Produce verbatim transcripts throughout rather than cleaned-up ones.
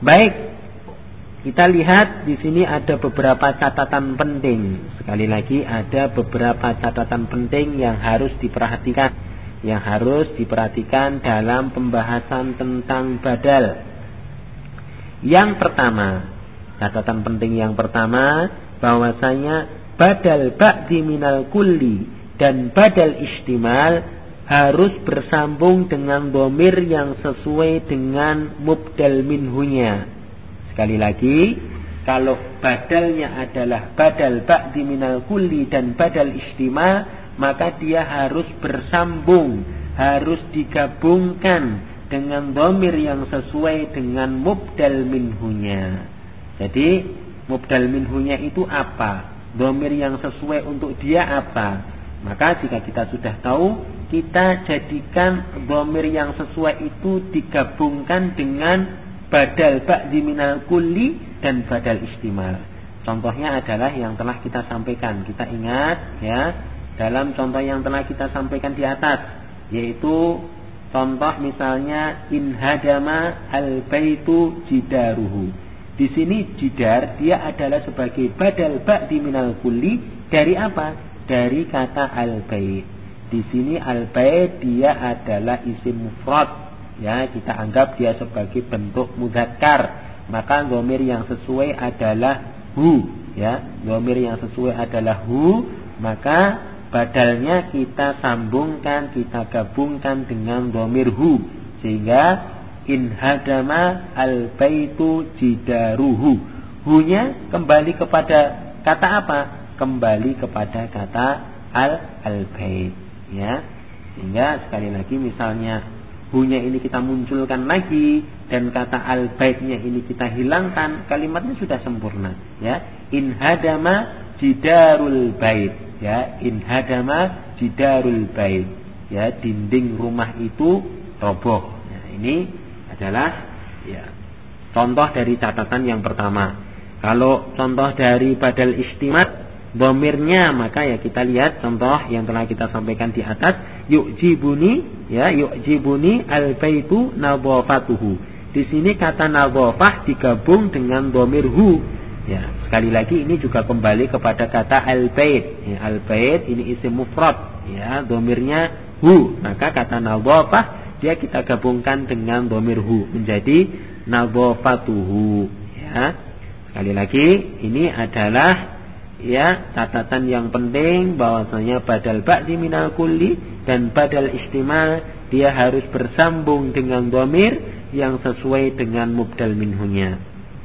Baik, kita lihat di sini ada beberapa catatan penting. Sekali lagi ada beberapa catatan penting yang harus diperhatikan, yang harus diperhatikan dalam pembahasan tentang badal. Yang pertama, catatan penting yang pertama, bahwasanya badal ba'di minal kulli dan badal istimal harus bersambung dengan dhamir yang sesuai dengan mubdal minhunya. Sekali lagi, kalau badalnya adalah badal ba'di minal kulli dan badal istimal, maka dia harus bersambung, harus digabungkan dengan dhamir yang sesuai dengan mubdal minhunya. Jadi mubdal minhunya itu apa? Dhamir yang sesuai untuk dia apa? Maka jika kita sudah tahu, kita jadikan dhamir yang sesuai itu digabungkan dengan badal ba'di minal kulli dan badal istimal. Contohnya adalah yang telah kita sampaikan. Kita ingat ya, dalam contoh yang telah kita sampaikan di atas, yaitu contoh misalnya in hadama al baitu jidaruhu. Di sini jidar dia adalah sebagai badal ba'di minal kulli dari apa? Dari kata al-bait. Di sini al-bait dia adalah isim mufrad. Ya, kita anggap dia sebagai bentuk mudzakkar. Maka dhamir yang sesuai adalah hu. Ya, dhamir yang sesuai adalah hu. Maka badalnya kita sambungkan, kita gabungkan dengan dhamir hu, sehingga in hadama al-baitu jidaruhu. Hu-nya kembali kepada kata apa? Kembali kepada kata al-al-bait, ya. Sehingga sekali lagi misalnya hu-nya ini kita munculkan lagi dan kata al-baitnya ini kita hilangkan, kalimatnya sudah sempurna, ya. In hadama jidarul bait, ya. In hadama jidarul bait, ya, dinding rumah itu roboh. Nah, ini adalah ya contoh dari catatan yang pertama. Kalau contoh dari badal istimat dhamirnya, maka ya kita lihat contoh yang telah kita sampaikan di atas, yu'jibuni, ya, yu'jibuni al-baitu nadhafatuhu. Di sini kata nadhafah digabung dengan dhamir hu. Ya, sekali lagi ini juga kembali kepada kata al-bait. Ya, al-bait ini isim mufrad, ya, dhamirnya hu. Maka kata nadhafah dia kita gabungkan dengan dhamir hu menjadi nadhafatuhu, ya. Sekali lagi ini adalah ya catatan yang penting, bahwasanya badal ba'di minal kulli dan badal istimal dia harus bersambung dengan dhamir yang sesuai dengan mubdal minhunya.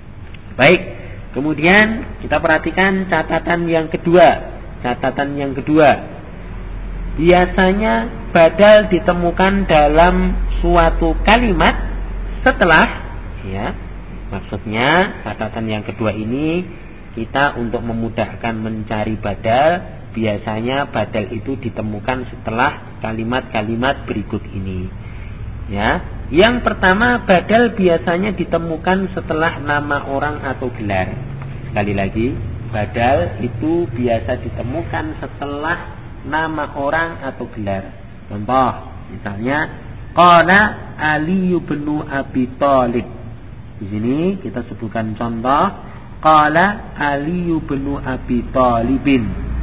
Baik, kemudian kita perhatikan catatan yang kedua. Catatan yang kedua, biasanya badal ditemukan dalam suatu kalimat setelah, ya, maksudnya catatan yang kedua ini kita untuk memudahkan mencari badal, biasanya badal itu ditemukan setelah kalimat-kalimat berikut ini. Ya, yang pertama, badal biasanya ditemukan setelah nama orang atau gelar. Sekali lagi, badal itu biasa ditemukan setelah nama orang atau gelar. Contoh, misalnya qala Ali bin Abi Thalib. Di sini kita sebutkan contoh qala Ali bin Abi Thalibin.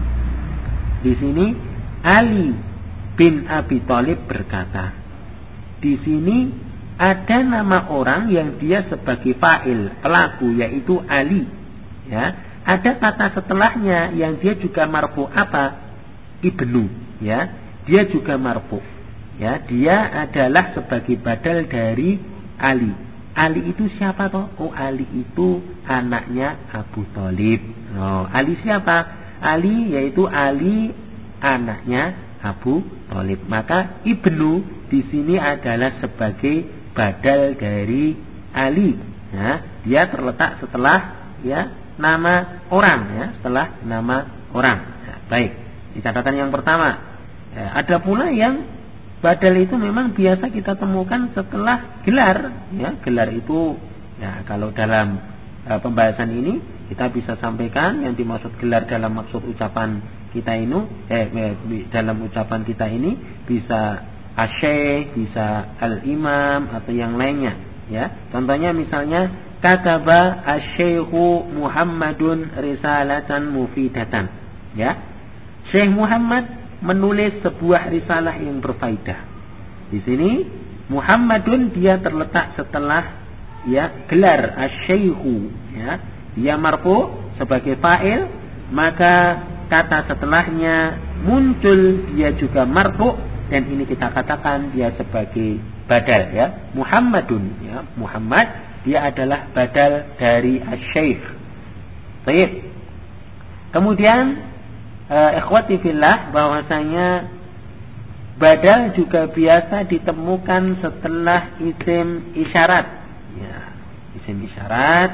Di sini Ali bin Abi Thalib berkata. Di sini ada nama orang yang dia sebagai fa'il, pelaku, yaitu Ali. Ya, ada kata setelahnya yang dia juga marfu apa? Ibnu, ya. Dia juga marfu. Ya, dia adalah sebagai badal dari Ali. Ali itu siapa toh? Oh, Ali itu anaknya Abu Thalib. Oh, Ali siapa? Ali yaitu Ali anaknya Abu Thalib. Maka Ibnu di sini adalah sebagai badal dari Ali. Ya, dia terletak setelah ya nama orang, ya, setelah nama orang. Ya, baik. Di catatan yang pertama, ya, ada pula yang badal itu memang biasa kita temukan setelah gelar, ya. Gelar itu, ya, kalau dalam uh, pembahasan ini kita bisa sampaikan yang dimaksud gelar dalam maksud ucapan kita ini, eh, eh dalam ucapan kita ini bisa asy-syaikh, bisa al-imam atau yang lainnya, ya. Contohnya misalnya kataba asy-syaikhu Muhammadun risalatan mufidatan. Ya. Syekh Muhammad menulis sebuah risalah yang berfaedah. Di sini Muhammadun dia terletak setelah ya gelar asy-syaikhu, ya. Dia marfu sebagai fa'il, maka kata setelahnya muncul dia juga marfu, dan ini kita katakan dia sebagai badal, ya. Muhammadun, ya. Muhammad dia adalah badal dari asy-syaikh. Baik. Kemudian Uh, ikhwati fillah, bahwasanya badal juga biasa ditemukan setelah isim isyarat. Ya, isim isyarat.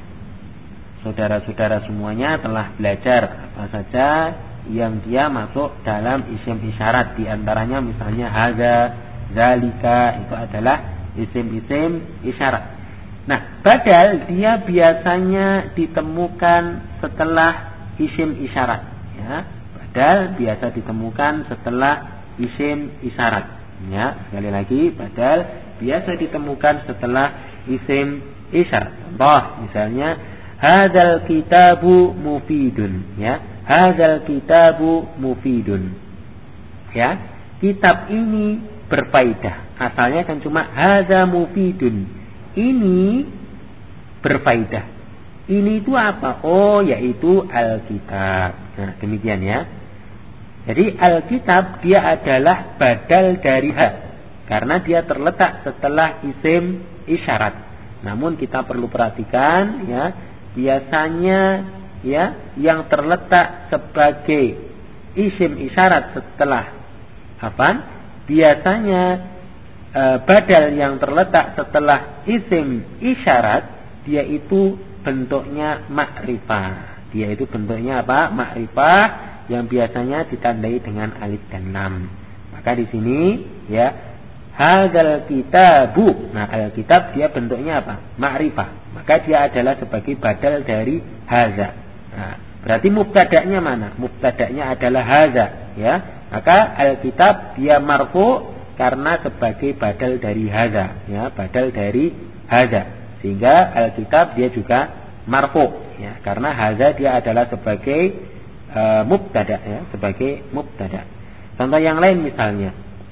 Saudara-saudara semuanya telah belajar apa saja yang dia masuk dalam isim isyarat. Di antaranya misalnya haza, zalika, itu adalah isim-isim isyarat. Nah, badal dia biasanya ditemukan setelah isim isyarat. Ya, badal biasa ditemukan setelah isim isyarat. Ya, sekali lagi, badal biasa ditemukan setelah isim isyarat. Contoh misalnya hadzal kitabu mufidun, ya. Hadzal kitabu mufidun. Ya, kitab ini berfaedah. Asalnya kan cuma hadza mufidun. Ini berfaedah. Ini itu apa? Oh, yaitu Alkitab. Nah, demikian ya. Jadi Alkitab dia adalah badal dari ha, karena dia terletak setelah isim isyarat. Namun kita perlu perhatikan ya, biasanya ya yang terletak sebagai isim isyarat setelah apa? Biasanya e, badal yang terletak setelah isim isyarat dia itu bentuknya makrifah. Dia itu bentuknya apa? Makrifah yang biasanya ditandai dengan alif dan lam. Maka di sini ya, hadzal kitabu. Nah, Alkitab dia bentuknya apa? Makrifah. Maka dia adalah sebagai badal dari hadza. Nah, berarti mubtada'nya mana? Mubtada'nya adalah hadza, ya. Maka Alkitab dia marfu karena sebagai badal dari hadza, ya, badal dari hadza. Sehingga Alkitab dia juga marfu, ya, karena hadza dia adalah sebagai uh, mubtada, ya, sebagai mubtada. Contoh yang lain misalnya,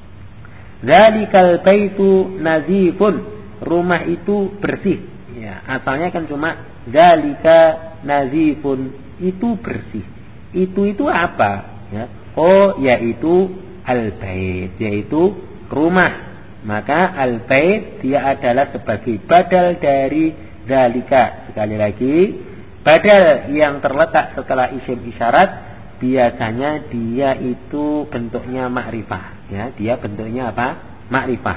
zalikal baitu nazifun, rumah itu bersih. Ya, asalnya kan cuma zalika nazifun, itu bersih. Itu itu apa? Ya, oh, yaitu al-bait, yaitu rumah. Maka al-bait dia adalah sebagai badal dari zalika. Sekali lagi, badal yang terletak setelah isim isyarat biasanya dia itu bentuknya makrifah, ya, dia bentuknya apa? Makrifah.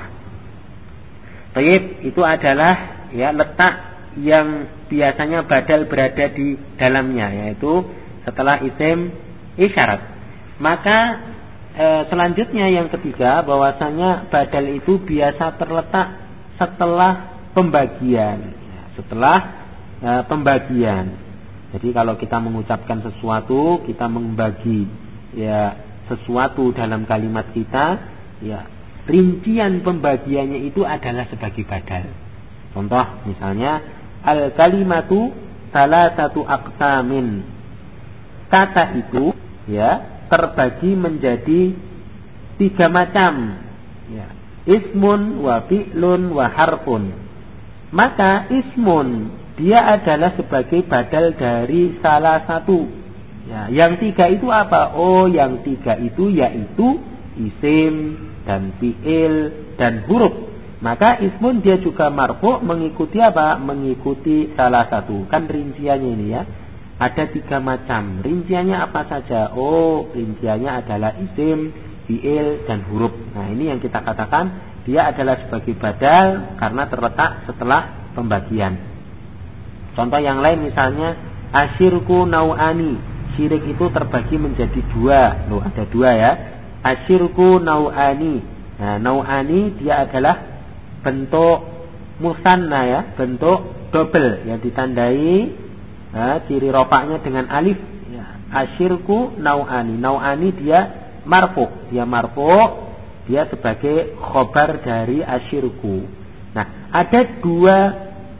Baik, itu adalah ya letak yang biasanya badal berada di dalamnya, yaitu setelah isim isyarat. Maka e, selanjutnya yang ketiga, bahwasanya badal itu biasa terletak setelah pembagian, setelah e, pembagian. Jadi kalau kita mengucapkan sesuatu, kita membagi ya sesuatu dalam kalimat kita, ya rincian pembagiannya itu adalah sebagai badal. Contoh misalnya al kalimatu salasatu aqsamin. Kata itu ya terbagi menjadi tiga macam, ya, ismun wa fi'lun wa harfun. Maka ismun dia adalah sebagai badal dari salah satu, ya, yang tiga itu apa? Oh, yang tiga itu yaitu isim dan fi'il dan huruf. Maka ismun dia juga marfu mengikuti apa? Mengikuti salah satu. Kan rinciannya ini ya, ada tiga macam. Rinciannya apa saja? Oh, rinciannya adalah isim, fi'il, dan huruf. Nah, ini yang kita katakan dia adalah sebagai badal karena terletak setelah pembagian. Contoh yang lain misalnya asyirku nau'ani. Syirik itu terbagi menjadi dua. Loh, ada dua ya. Asyirku nau'ani. Nah, nau'ani dia adalah bentuk musanna ya, bentuk double yang ditandai nah, ciri rofaknya dengan alif, ya. Asyirku nau'ani. Nau'ani dia marfu, dia marfu, dia sebagai khobar dari asyirku. Nah, ada dua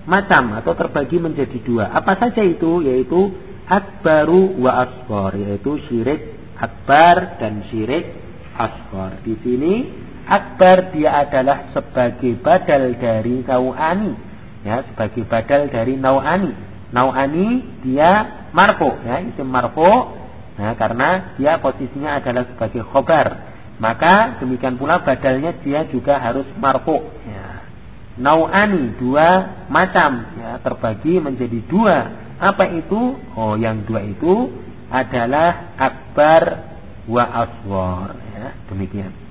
macam atau terbagi menjadi dua. Apa saja itu? Yaitu akbaru wa asghar, yaitu syirik akbar dan syirik asghar. Di sini akbar dia adalah sebagai badal dari nau'ani, ya, sebagai badal dari nau'ani. Nau'ani dia marfu, ya, isim marfu, nah, karena dia posisinya adalah sebagai khobar. Maka demikian pula badalnya dia juga harus marfu, ya. Nau'ani dua macam, ya, terbagi menjadi dua. Apa itu? Oh, yang dua itu adalah akbar wa asghar, ya, demikian.